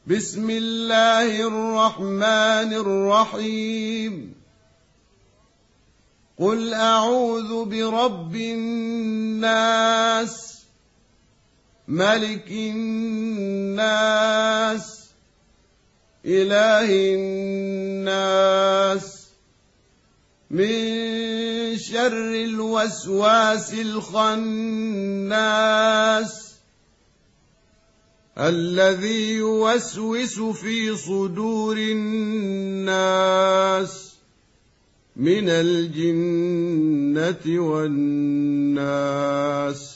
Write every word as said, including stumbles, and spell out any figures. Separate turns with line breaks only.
بسم الله الرحمن الرحيم قل أعوذ برب الناس ملك الناس إله الناس من شر الوسواس الخناس الذي يوسوس في صدور الناس من الجنة والناس